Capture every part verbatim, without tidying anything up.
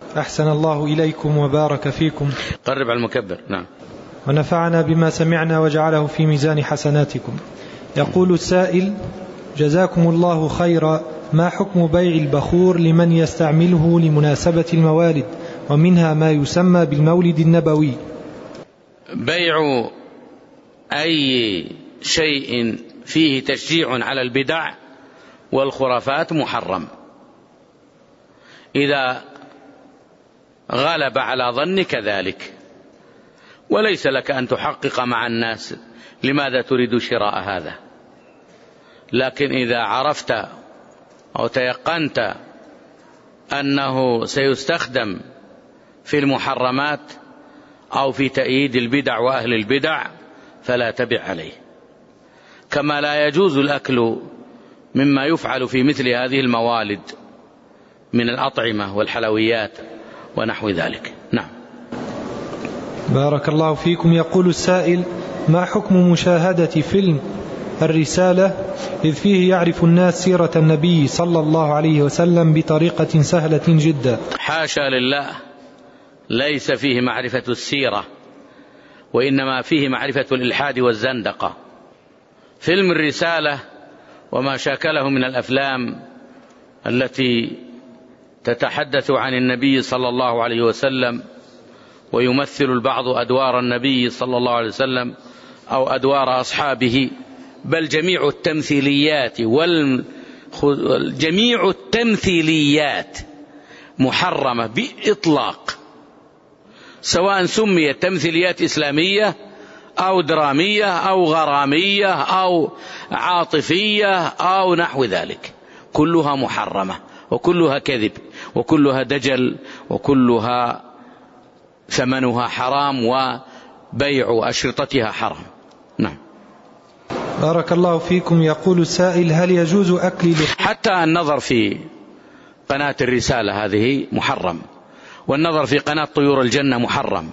أحسن الله إليكم وبارك فيكم. قرب على المكبر. نعم. ونفعنا بما سمعنا وجعله في ميزان حسناتكم. يقول السائل: جزاكم الله خيرا، ما حكم بيع البخور لمن يستعمله لمناسبة الموالد، ومنها ما يسمى بالمولد النبوي؟ بيع أي شيء فيه تشجيع على البدع والخرافات محرم إذا غلب على ظنك ذلك، وليس لك أن تحقق مع الناس لماذا تريد شراء هذا، لكن إذا عرفت أو تيقنت أنه سيستخدم في المحرمات أو في تأييد البدع وأهل البدع فلا تبع عليه. كما لا يجوز الأكل مما يفعل في مثل هذه الموالد من الأطعمة والحلويات ونحو ذلك. نعم. بارك الله فيكم. يقول السائل: ما حكم مشاهدة فيلم الرسالة إذ فيه يعرف الناس سيرة النبي صلى الله عليه وسلم بطريقة سهلة جدا؟ حاشا لله، ليس فيه معرفة السيرة، وإنما فيه معرفة الإلحاد والزندقة. فيلم الرسالة وما شاكله من الأفلام التي تتحدث عن النبي صلى الله عليه وسلم ويمثل البعض أدوار النبي صلى الله عليه وسلم أو أدوار أصحابه، بل جميع التمثيليات وال... جميع التمثيليات محرمة بإطلاق، سواء سميت تمثيليات إسلامية أو درامية أو غرامية أو عاطفية أو نحو ذلك، كلها محرمة وكلها كذب وكلها دجل وكلها ثمنها حرام وبيع أشرطتها حرام. نعم. بارك الله فيكم. يقول السائل: هل يجوز أكل حتى النظر في قناة الرسالة هذه محرم، والنظر في قناة طيور الجنة محرم،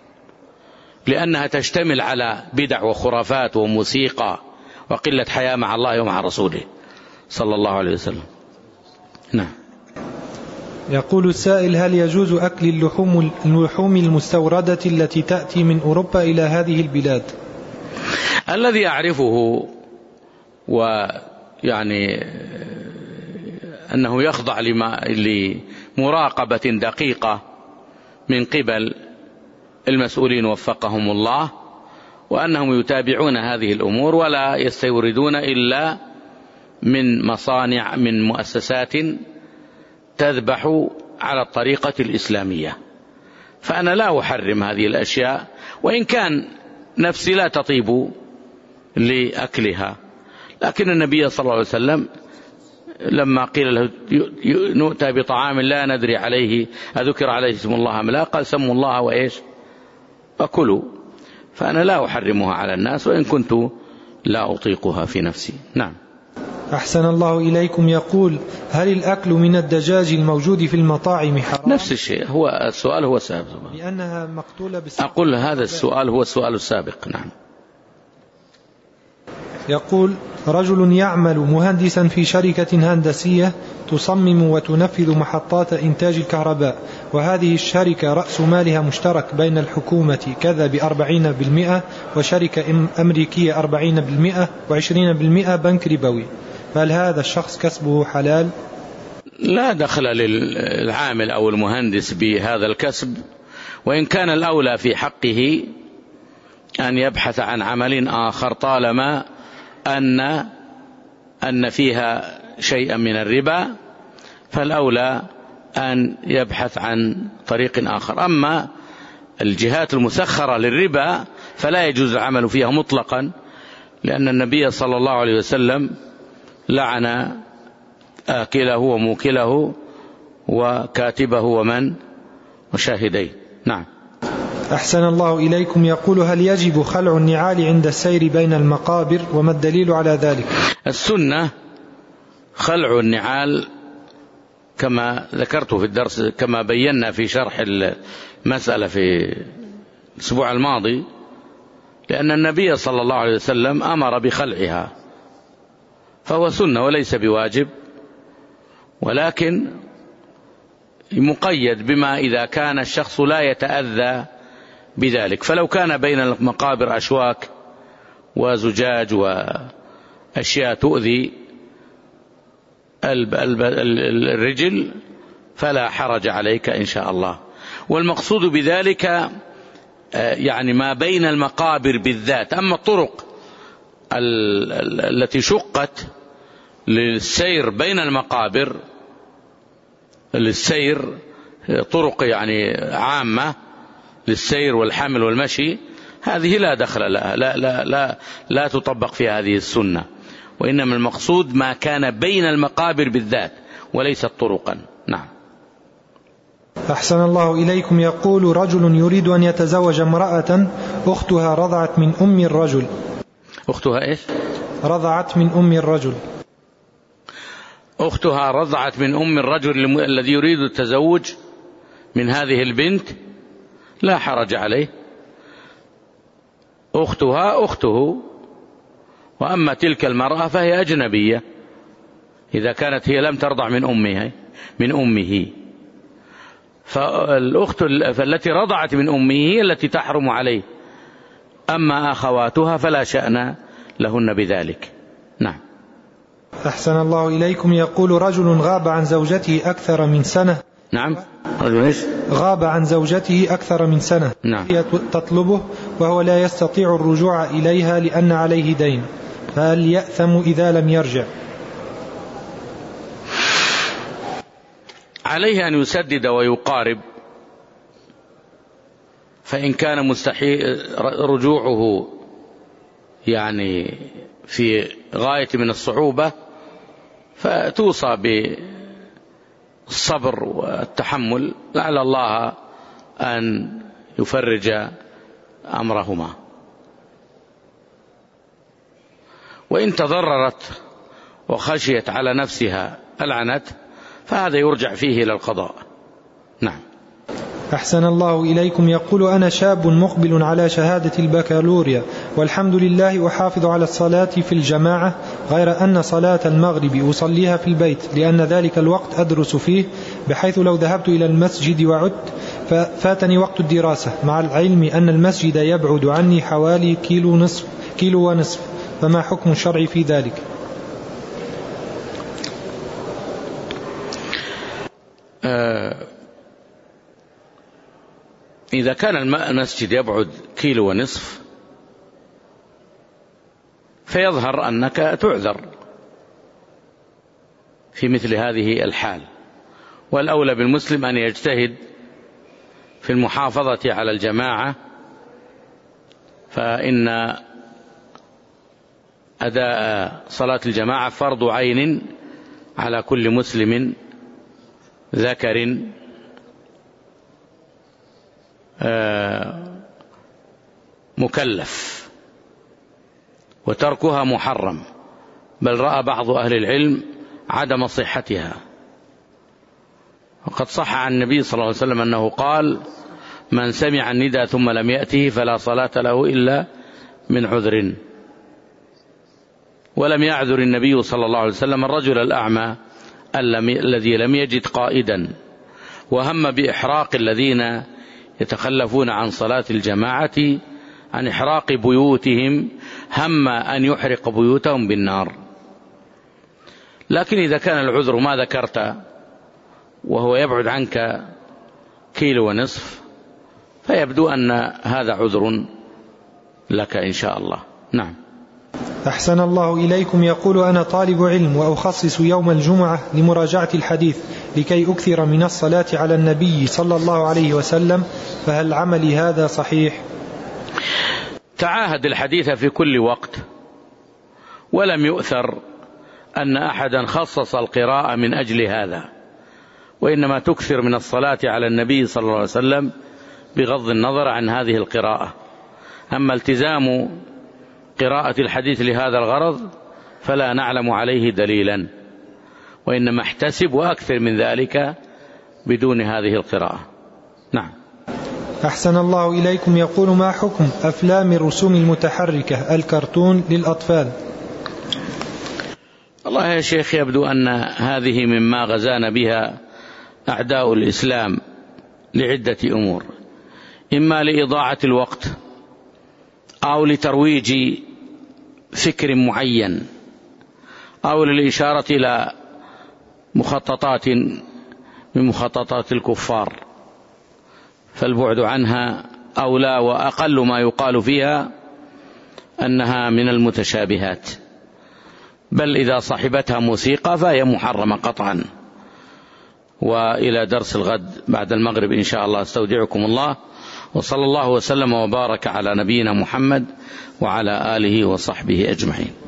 لأنها تشتمل على بدع وخرافات وموسيقى وقلة حياة مع الله ومع رسوله صلى الله عليه وسلم. نعم. يقول السائل: هل يجوز أكل اللحوم اللحوم المستوردة التي تأتي من أوروبا إلى هذه البلاد؟ الذي أعرفه ويعني أنه يخضع لمراقبة دقيقة من قبل المسؤولين وفقهم الله، وأنهم يتابعون هذه الأمور ولا يستوردون إلا من مصانع من مؤسسات تذبح على الطريقة الإسلامية. فأنا لا أحرم هذه الأشياء، وإن كان نفسي لا تطيب لأكلها، لكن النبي صلى الله عليه وسلم لما قيل له نؤتى بطعام لا ندري عليه أذكر عليه اسم الله أم لا، قال سموا الله وإيش أكلوا. فأنا لا أحرمها على الناس وإن كنت لا أطيقها في نفسي. نعم. أحسن الله إليكم. يقول: هل الأكل من الدجاج الموجود في المطاعم حرام؟ نفس الشيء، هو السؤال هو سابق، لأنها مقتولة بالسابق. أقول هذا السؤال هو السؤال السابق. نعم. يقول: رجل يعمل مهندسا في شركة هندسية تصمم وتنفذ محطات إنتاج الكهرباء، وهذه الشركة رأس مالها مشترك بين الحكومة كذا بأربعين بالمئة وشركة أمريكية أربعين بالمئة وعشرين بالمئة بنك ربوي، فهل هذا الشخص كسبه حلال؟ لا دخل للعامل أو المهندس بهذا الكسب، وإن كان الأولى في حقه أن يبحث عن عمل آخر طالما أن أن فيها شيئا من الربا، فالأولى أن يبحث عن طريق آخر. أما الجهات المسخرة للربا فلا يجوز العمل فيها مطلقا، لأن النبي صلى الله عليه وسلم لعن آكله وموكله وكاتبه ومن وشاهديه. نعم. أحسن الله إليكم. يقول: هل يجب خلع النعال عند السير بين المقابر، وما الدليل على ذلك؟ السنة خلع النعال كما ذكرت في الدرس، كما بينا في شرح المسألة في الأسبوع الماضي، لأن النبي صلى الله عليه وسلم أمر بخلعها، فهو سنة وليس بواجب، ولكن مقيد بما إذا كان الشخص لا يتأذى بذلك. فلو كان بين المقابر أشواك وزجاج وأشياء تؤذي الرجل فلا حرج عليك إن شاء الله. والمقصود بذلك يعني ما بين المقابر بالذات. أما الطرق التي شقت للسير بين المقابر، للسير طرق يعني عامة للسير والحمل والمشي، هذه لا دخل لها، لا, لا, لا, لا تطبق في هذه السنة. وإنما المقصود ما كان بين المقابر بالذات وليست طرقا. نعم. أحسن الله إليكم. يقول رجل يريد أن يتزوج امرأة أختها رضعت من أم الرجل. أختها إيش؟ رضعت من أم الرجل. أختها رضعت من أم الرجل الذي يريد التزوج من هذه البنت، لا حرج عليه، أختها أخته. وأما تلك المرأة فهي أجنبية إذا كانت هي لم ترضع من أمها من أمه. فالأخت التي رضعت من أمه هي التي تحرم عليه، أما أخواتها فلا شأن لهن بذلك. نعم. أحسن الله إليكم. يقول رجل غاب عن زوجته أكثر من سنة. نعم. رجل إيش؟ غاب عن زوجته أكثر من سنة. نعم. هي تطلبه وهو لا يستطيع الرجوع إليها لأن عليه دين، فهل يأثم إذا لم يرجع؟ عليه أن يسدد ويقارب، فإن كان مستحيل رجوعه يعني في غاية من الصعوبة فتوصى بالصبر والتحمل لعل الله أن يفرج أمرهما. وإن تضررت وخشيت على نفسها العنت فهذا يرجع فيه إلى القضاء. نعم. أحسن الله إليكم. يقول أنا شاب مقبل على شهادة البكالوريا والحمد لله أحافظ على الصلاة في الجماعة، غير أن صلاة المغرب أصليها في البيت لأن ذلك الوقت أدرس فيه، بحيث لو ذهبت إلى المسجد وعدت ففاتني وقت الدراسة، مع العلم أن المسجد يبعد عني حوالي كيلو, نصف كيلو ونصف، فما حكم الشرع في ذلك؟ إذا كان المسجد يبعد كيلو ونصف فيظهر أنك تعذر في مثل هذه الحال، والأولى بالمسلم أن يجتهد في المحافظة على الجماعة، فإن أداء صلاة الجماعة فرض عين على كل مسلم ذكر مكلف، وتركها محرم، بل رأى بعض أهل العلم عدم صحتها. وقد صح عن النبي صلى الله عليه وسلم أنه قال من سمع الندى ثم لم يأته فلا صلاة له إلا من عذر. ولم يعذر النبي صلى الله عليه وسلم الرجل الأعمى الذي لم يجد قائدا وهم بإحراق الذين يتخلفون عن صلاة الجماعة عن إحراق بيوتهم، هم أن يحرق بيوتهم بالنار. لكن إذا كان العذر ما ذكرت وهو يبعد عنك كيلو ونصف فيبدو أن هذا عذر لك إن شاء الله. نعم. أحسن الله إليكم. يقول أنا طالب علم وأخصص يوم الجمعة لمراجعة الحديث لكي أكثر من الصلاة على النبي صلى الله عليه وسلم، فهل عملي هذا صحيح؟ تعاهد الحديث في كل وقت، ولم يؤثر أن أحدا خصص القراءة من أجل هذا، وإنما تكثر من الصلاة على النبي صلى الله عليه وسلم بغض النظر عن هذه القراءة. أما التزام قراءة الحديث لهذا الغرض فلا نعلم عليه دليلا، وإنما احتسب وأكثر من ذلك بدون هذه القراءة. نعم. أحسن الله إليكم. يقول ما حكم أفلام الرسوم المتحركة الكرتون للأطفال؟ الله يا شيخ، يبدو أن هذه مما غزانا بها أعداء الإسلام لعدة أمور، إما لإضاعة الوقت أو لترويج فكر معين أو للإشارة إلى مخططات من مخططات الكفار، فالبعد عنها أولى، وأقل ما يقال فيها أنها من المتشابهات، بل إذا صاحبتها موسيقى فهي محرمة قطعا. وإلى درس الغد بعد المغرب إن شاء الله، استودعكم الله، وصلى الله وسلم وبارك على نبينا محمد وعلى آله وصحبه أجمعين.